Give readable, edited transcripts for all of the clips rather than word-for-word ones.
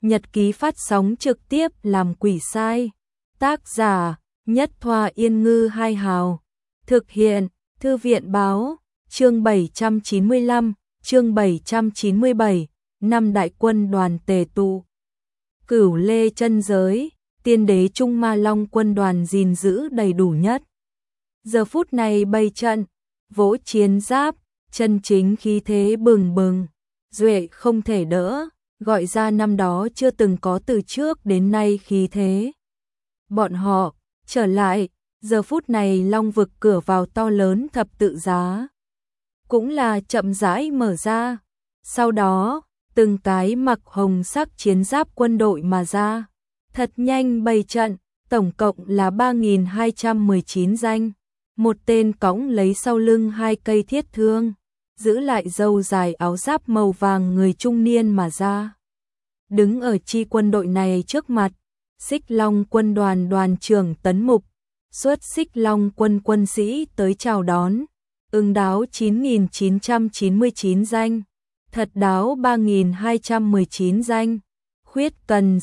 Nhật ký phát sóng trực tiếp làm quỷ sai. Tác giả Nhất Thoa Yên Ngư Hai Hào. Thực hiện Thư viện Báo. Chương 795, chương 797, năm đại quân đoàn tề tụ. Cửu Lê chân giới, tiên đế Trung Ma Long quân đoàn gìn giữ đầy đủ nhất. Giờ phút này bày trận, vỗ chiến giáp, chân chính khí thế bừng bừng, duệ không thể đỡ, gọi ra năm đó chưa từng có từ trước đến nay khí thế. Bọn họ trở lại, giờ phút này Long vực cửa vào to lớn thập tự giá cũng là chậm rãi mở ra. Sau đó, từng cái mặc hồng sắc chiến giáp quân đội mà ra, thật nhanh bày trận, tổng cộng là 3.219 danh. Một tên cõng lấy sau lưng hai cây thiết thương, giữ lại râu dài áo giáp màu vàng người trung niên mà ra. Đứng ở chi quân đội này trước mặt, Xích Long quân đoàn đoàn trưởng Tấn Mục, xuất Xích Long quân quân sĩ tới chào đón, ưng đáo 9.999 danh, thật đáo 3.219 danh, khuyết cần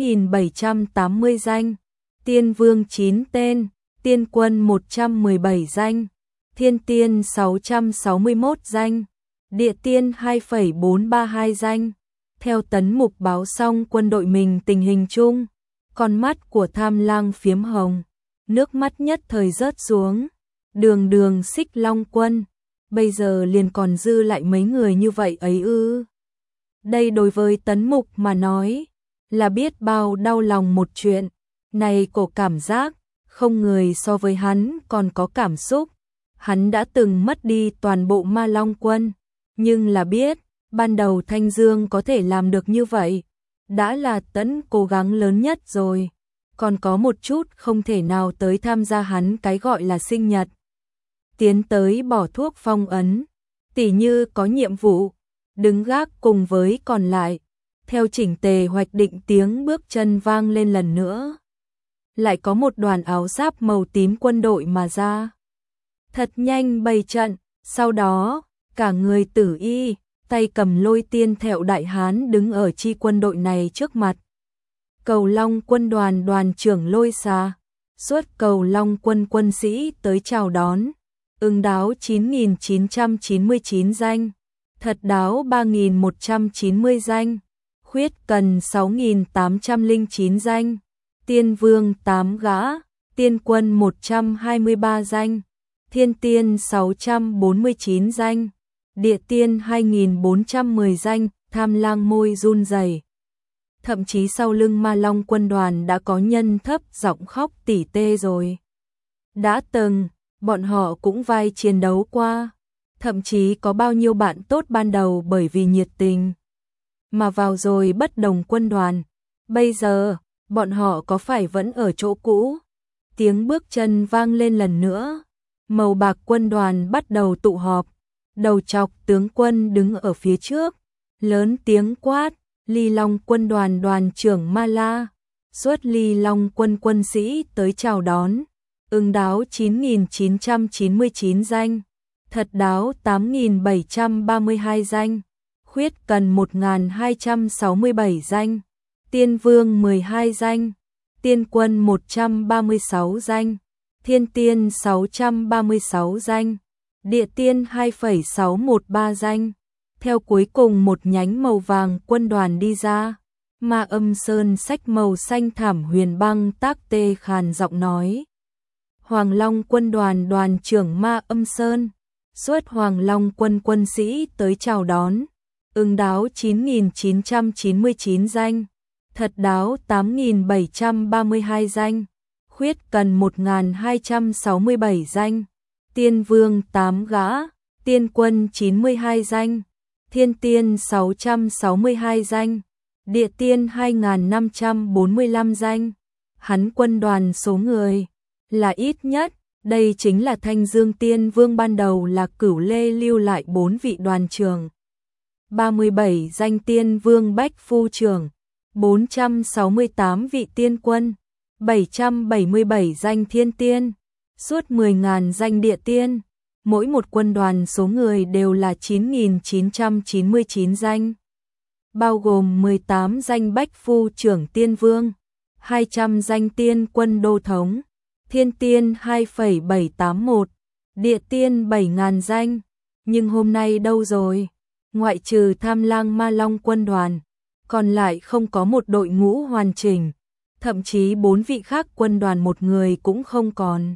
6.780 danh, tiên vương 9 tên, tiên quân 117 danh, thiên tiên 661 danh, địa tiên 2,432 danh. Theo Tấn Mục báo xong quân đội mình tình hình chung, con mắt của Tham Lang phiếm hồng, nước mắt nhất thời rớt xuống. Đường Xích Long quân, bây giờ liền còn dư lại mấy người như vậy ấy ư? Đây đối với Tấn Mục mà nói, là biết bao đau lòng một chuyện. Này cổ cảm giác, không người so với hắn còn có cảm xúc. Hắn đã từng mất đi toàn bộ Ma Long quân, nhưng là biết, ban đầu Thanh Dương có thể làm được như vậy, đã là Tấn cố gắng lớn nhất rồi. Còn có một chút không thể nào tới tham gia hắn cái gọi là sinh nhật. Tiến tới bỏ thuốc phong ấn, tỉ như có nhiệm vụ, đứng gác cùng với còn lại. Theo chỉnh tề hoạch định tiếng bước chân vang lên lần nữa. Lại có một đoàn áo giáp màu tím quân đội mà ra. Thật nhanh bày trận, sau đó, cả người tử y, tay cầm lôi tiên thẹo đại hán đứng ở chi quân đội này trước mặt. Cầu Long quân đoàn đoàn trưởng Lôi Xà, xuất Cầu Long quân quân sĩ tới chào đón, ưng đáo 9.999 danh, thật đáo 3.190 danh, khuyết cần 6.809 danh, tiên vương 8 gã, tiên quân 123 danh, thiên tiên 649 danh, địa tiên 2.410 danh. Tham Lang môi run rẩy. Thậm chí sau lưng Ma Long quân đoàn đã có nhân thấp giọng khóc tỉ tê rồi. Đã từng, bọn họ cũng vai chiến đấu qua, thậm chí có bao nhiêu bạn tốt ban đầu bởi vì nhiệt tình mà vào rồi bất đồng quân đoàn. Bây giờ, bọn họ có phải vẫn ở chỗ cũ? Tiếng bước chân vang lên lần nữa. Màu bạc quân đoàn bắt đầu tụ họp. Đầu chọc tướng quân đứng ở phía trước, lớn tiếng quát, Ly Long quân đoàn đoàn trưởng Ma La, xuất Ly Long quân quân sĩ tới chào đón, ưng đáo 9.999 danh, thật đáo 8.732 danh, khuyết cần 1.267 danh, tiên vương 12 danh, tiên quân 136 danh, thiên tiên 636 danh, địa tiên 2,613 danh. Theo cuối cùng một nhánh màu vàng quân đoàn đi ra, Ma Âm Sơn sách màu xanh thảm huyền băng tác tê khàn giọng nói. Hoàng Long quân đoàn đoàn trưởng Ma Âm Sơn, xuất Hoàng Long quân quân sĩ tới chào đón, ưng đáo 9.999 danh, thật đáo 8.732 danh, khuyết cần 1.267 danh, tiên vương 8 gã, tiên quân 92 danh, thiên tiên 662 danh, địa tiên 2.545 danh. Hắn quân đoàn số người là ít nhất, đây chính là Thanh Dương Tiên Vương ban đầu là Cửu Lê lưu lại 4 vị đoàn trưởng, 37 danh tiên vương bách phu trưởng, 468 vị tiên quân, 777 danh thiên tiên, suốt 10.000 danh địa tiên. Mỗi một quân đoàn số người đều là 9.999 danh. bao gồm 18 danh bách phu trưởng tiên vương, 200 danh tiên quân đô thống, thiên tiên 2,781, địa tiên 7.000 danh. Nhưng hôm nay đâu rồi? Ngoại trừ Tham Lang Ma Long quân đoàn, còn lại không có một đội ngũ hoàn chỉnh, thậm chí 4 vị khác quân đoàn một người cũng không còn.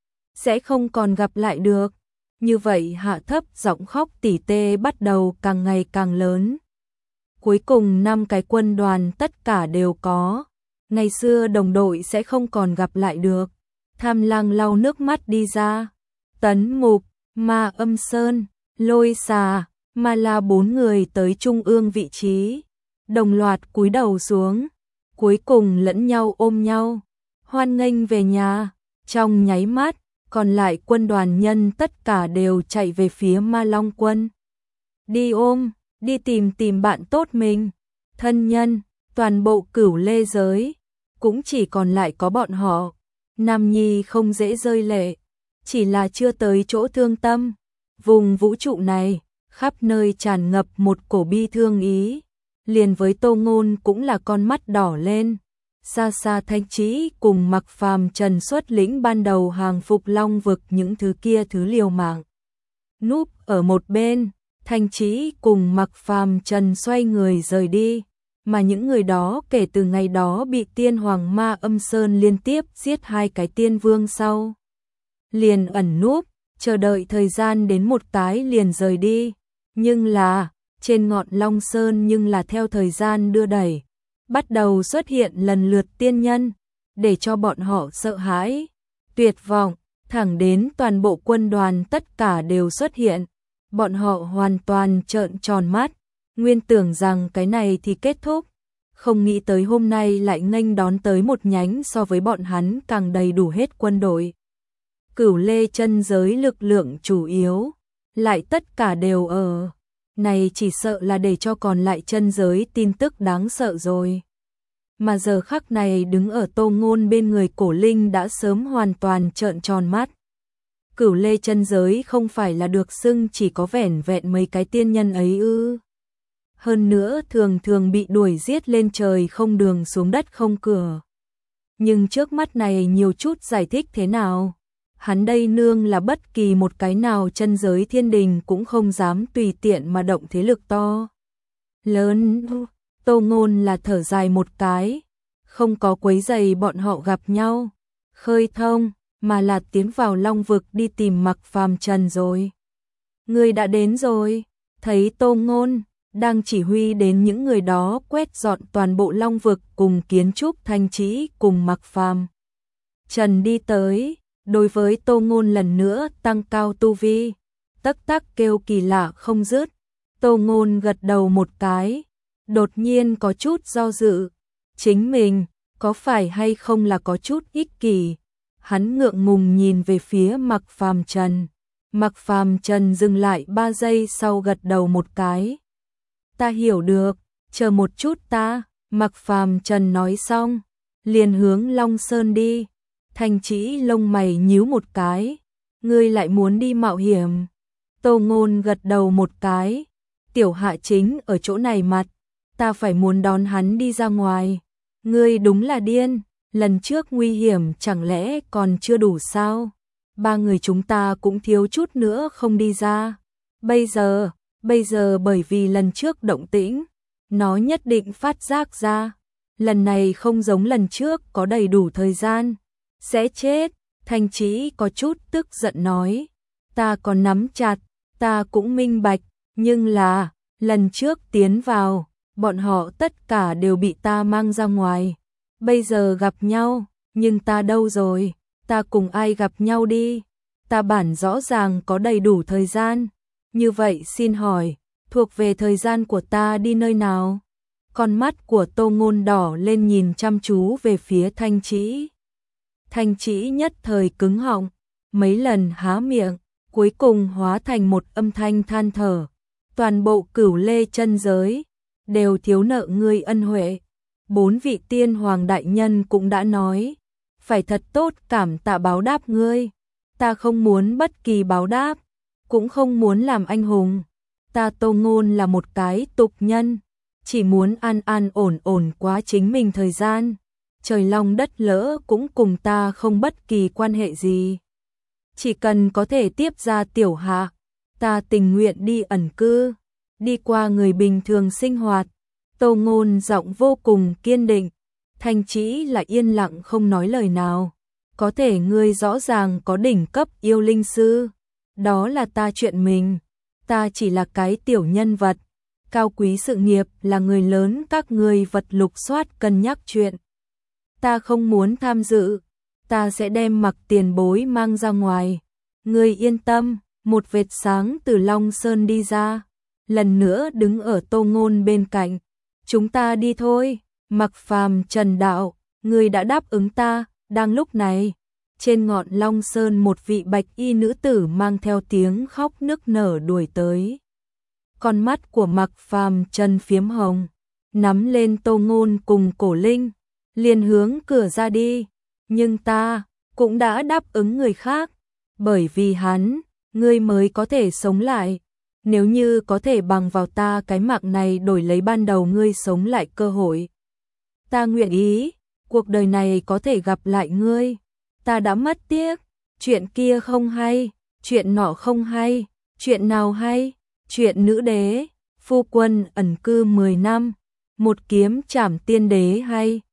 Sẽ không còn gặp lại được. Như vậy hạ thấp giọng khóc tỉ tê bắt đầu càng ngày càng lớn. Cuối cùng 5 cái quân đoàn tất cả đều có. Ngày xưa đồng đội sẽ không còn gặp lại được. Tham Lang lau nước mắt đi ra. Tấn Mục, Ma Âm Sơn, Lôi Xà, Ma La 4 người tới trung ương vị trí, đồng loạt cúi đầu xuống, cuối cùng lẫn nhau ôm nhau, hoan nghênh về nhà. Trong nháy mắt, còn lại quân đoàn nhân tất cả đều chạy về phía Ma Long quân. Đi ôm, đi tìm bạn tốt mình, thân nhân, toàn bộ Cửu Lê giới, cũng chỉ còn lại có bọn họ. Nam Nhi không dễ rơi lệ, chỉ là chưa tới chỗ thương tâm. Vùng vũ trụ này, khắp nơi tràn ngập một cổ bi thương ý, liền với Tô Ngôn cũng là con mắt đỏ lên. Xa xa Thanh Chí cùng Mặc Phàm Trần xuất lĩnh ban đầu hàng phục Long vực những thứ kia thứ liều mạng. Núp ở một bên, Thanh Chí cùng Mặc Phàm Trần xoay người rời đi, mà những người đó kể từ ngày đó bị Tiên Hoàng Ma Âm Sơn liên tiếp giết 2 cái tiên vương sau, liền ẩn núp, chờ đợi thời gian đến một cái liền rời đi. Nhưng là, trên ngọn Long Sơn nhưng là theo thời gian đưa đẩy, bắt đầu xuất hiện lần lượt tiên nhân, để cho bọn họ sợ hãi, tuyệt vọng, thẳng đến toàn bộ quân đoàn tất cả đều xuất hiện. Bọn họ hoàn toàn trợn tròn mắt, nguyên tưởng rằng cái này thì kết thúc, không nghĩ tới hôm nay lại nghênh đón tới một nhánh so với bọn hắn càng đầy đủ hết quân đội. Cửu Lê chân giới lực lượng chủ yếu, lại tất cả đều ở. Này chỉ sợ là để cho còn lại chân giới tin tức đáng sợ rồi. Mà giờ khắc này đứng ở Tô Ngôn bên người Cổ Linh đã sớm hoàn toàn trợn tròn mắt. Cửu Lê chân giới không phải là được xưng chỉ có vẻn vẹn mấy cái tiên nhân ấy ư? Hơn nữa thường thường bị đuổi giết lên trời không đường xuống đất không cửa. Nhưng trước mắt này nhiều chút giải thích thế nào? Hắn đây nương là bất kỳ một cái nào chân giới thiên đình cũng không dám tùy tiện mà động thế lực to lớn. Tô Ngôn là thở dài một cái, không có quấy rầy bọn họ gặp nhau, khơi thông, mà là tiến vào Long vực đi tìm Mặc Phàm Trần rồi. Người đã đến rồi, thấy Tô Ngôn đang chỉ huy đến những người đó quét dọn toàn bộ Long vực cùng kiến trúc Thanh Chí cùng Mặc Phàm Trần đi tới. Đối với Tô Ngôn lần nữa tăng cao tu vi, tắc tắc kêu kỳ lạ không dứt. Tô Ngôn gật đầu một cái, đột nhiên có chút do dự, chính mình có phải hay không là có chút ích kỷ. Hắn ngượng ngùng nhìn về phía Mặc Phàm Trần. Mặc Phàm Trần dừng lại 3 giây sau gật đầu một cái. Ta hiểu được, chờ một chút ta. Mặc Phàm Trần nói xong, liền hướng Long Sơn đi. Thanh Chí lông mày nhíu một cái, ngươi lại muốn đi mạo hiểm. Tô Ngôn gật đầu một cái, tiểu hạ chính ở chỗ này mặt, ta phải muốn đón hắn đi ra ngoài. Ngươi đúng là điên, lần trước nguy hiểm chẳng lẽ còn chưa đủ sao? 3 người chúng ta cũng thiếu chút nữa không đi ra. Bây giờ bởi vì lần trước động tĩnh, nó nhất định phát giác ra. Lần này không giống lần trước có đầy đủ thời gian. Sẽ chết. Thanh Chí có chút tức giận nói. Ta còn nắm chặt, ta cũng minh bạch, nhưng là, lần trước tiến vào, bọn họ tất cả đều bị ta mang ra ngoài. Bây giờ gặp nhau, nhưng ta đâu rồi, ta cùng ai gặp nhau đi. Ta bản rõ ràng có đầy đủ thời gian. Như vậy xin hỏi, thuộc về thời gian của ta đi nơi nào? Con mắt của Tô Ngôn đỏ lên nhìn chăm chú về phía Thanh Chí. Thanh Chí nhất thời cứng họng, mấy lần há miệng, cuối cùng hóa thành một âm thanh than thở. Toàn bộ Cửu Lê chân giới đều thiếu nợ ngươi ân huệ. 4 vị tiên hoàng đại nhân cũng đã nói, phải thật tốt cảm tạ báo đáp ngươi. Ta không muốn bất kỳ báo đáp, cũng không muốn làm anh hùng. Ta Tô Ngôn là một cái tục nhân, chỉ muốn an an ổn ổn quá chính mình thời gian. Trời long đất lỡ cũng cùng ta không bất kỳ quan hệ gì. Chỉ cần có thể tiếp ra tiểu hạ, ta tình nguyện đi ẩn cư, đi qua người bình thường sinh hoạt. Tô Ngôn giọng vô cùng kiên định, Thanh Chỉ là yên lặng không nói lời nào. Có thể ngươi rõ ràng có đỉnh cấp yêu linh sư, đó là ta chuyện mình, ta chỉ là cái tiểu nhân vật, cao quý sự nghiệp là người lớn các ngươi vật lục soát cân nhắc chuyện. Ta không muốn tham dự, ta sẽ đem Mặc tiền bối mang ra ngoài. Ngươi yên tâm. Một vệt sáng từ Long Sơn đi ra, lần nữa đứng ở Tô Ngôn bên cạnh. Chúng ta đi thôi. Mặc Phàm Trần đạo, ngươi đã đáp ứng ta. Đang lúc này, trên ngọn Long Sơn một vị bạch y nữ tử mang theo tiếng khóc nức nở đuổi tới. Con mắt của Mặc Phàm Trần phiếm hồng, nắm lên Tô Ngôn cùng Cổ Linh, liền hướng cửa ra đi. Nhưng ta cũng đã đáp ứng người khác, bởi vì hắn, ngươi mới có thể sống lại. Nếu như có thể bằng vào ta cái mạng này đổi lấy ban đầu ngươi sống lại cơ hội, ta nguyện ý, cuộc đời này có thể gặp lại ngươi. Ta đã mất tiếc, chuyện kia không hay, chuyện nọ không hay, chuyện nào hay, chuyện nữ đế, phu quân ẩn cư 10 năm, một kiếm trảm tiên đế hay.